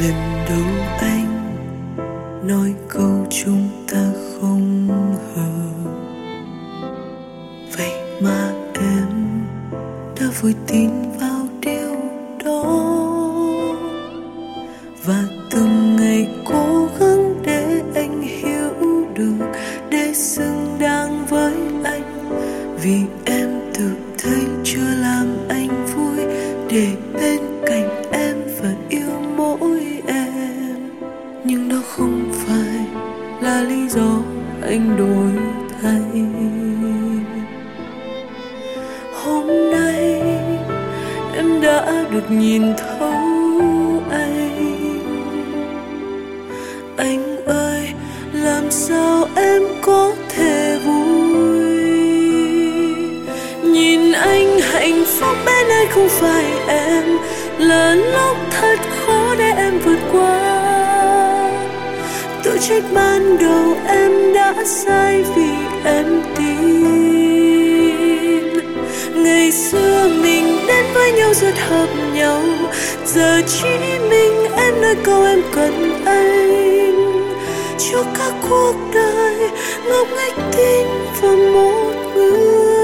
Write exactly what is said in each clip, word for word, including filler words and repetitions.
lần đầu anh nói câu chúng ta không hợp, vậy mà em đã vui tin vào điều đó, và từng ngày cố gắng để anh hiểu được, để xứng đáng với anh, vì em tự thấy chưa làm anh vui, để bên cạnh em và yêu mỗi em. Nhưng đó không phải là lý do anh đổi thay. Hôm nay em đã được nhìn thấu anh. Anh ơi, làm sao em có thể vui nhìn anh hạnh phúc bên anh không phải em, là lúc thật khó để em vượt qua. Tự trách ban đầu em đã sai vì em tin ngày xưa mình đến với nhau rất hợp nhau, giờ chỉ mình em nói câu em cần anh. Cho cả cuộc đời ngốc nghếch tin vào một người.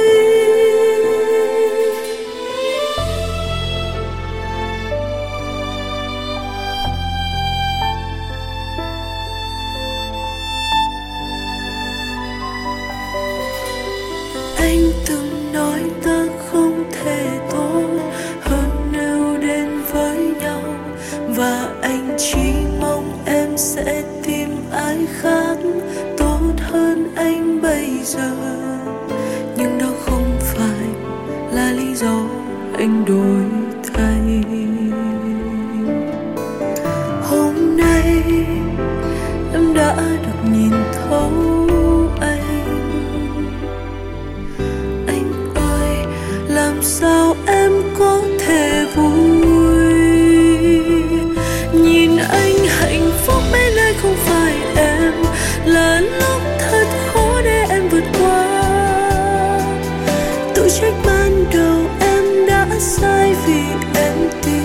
Anh từng nói ta không thể tốt hơn nếu đến với nhau, và anh chỉ mong em sẽ tìm ai khác tốt hơn anh bây giờ. Nhưng đó không phải là lý do anh đổi thay. Hôm nay em đã được nhìn thấu anh. Anh ơi, làm sao em có thể vui nhìn anh hạnh phúc bên anh không phải em, là lúc thật khó để em vượt qua. Tự trách ban đầu em đã sai vì em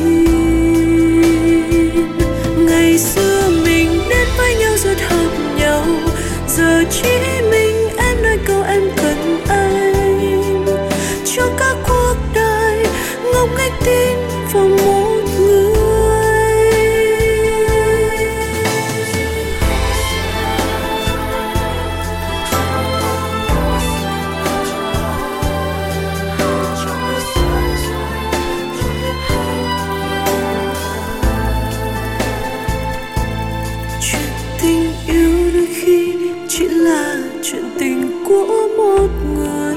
tin ngày xưa mình đến với nhau rất hợp nhau, giờ chỉ mình em nói câu em cần anh. Cho cả cuộc đời ngốc nghếch tin vào một người. Chuyện tình yêu đôi khi chỉ là chuyện tình của một người.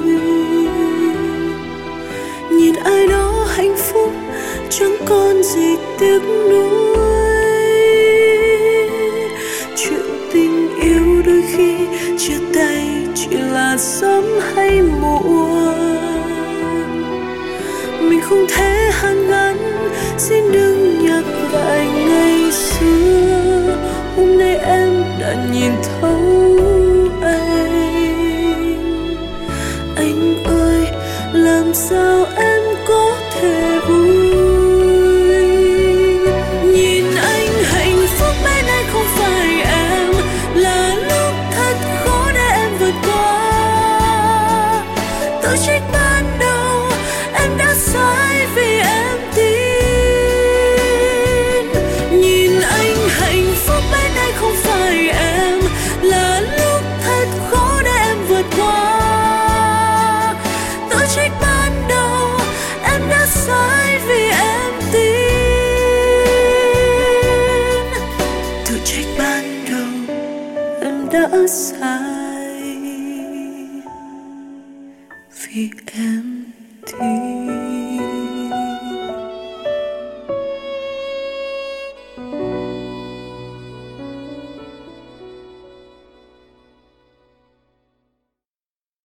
Nhìn ai đó hạnh phúc chẳng còn gì tiếc nuối. Chuyện tình yêu đôi khi chia tay chỉ là sớm hay muộn.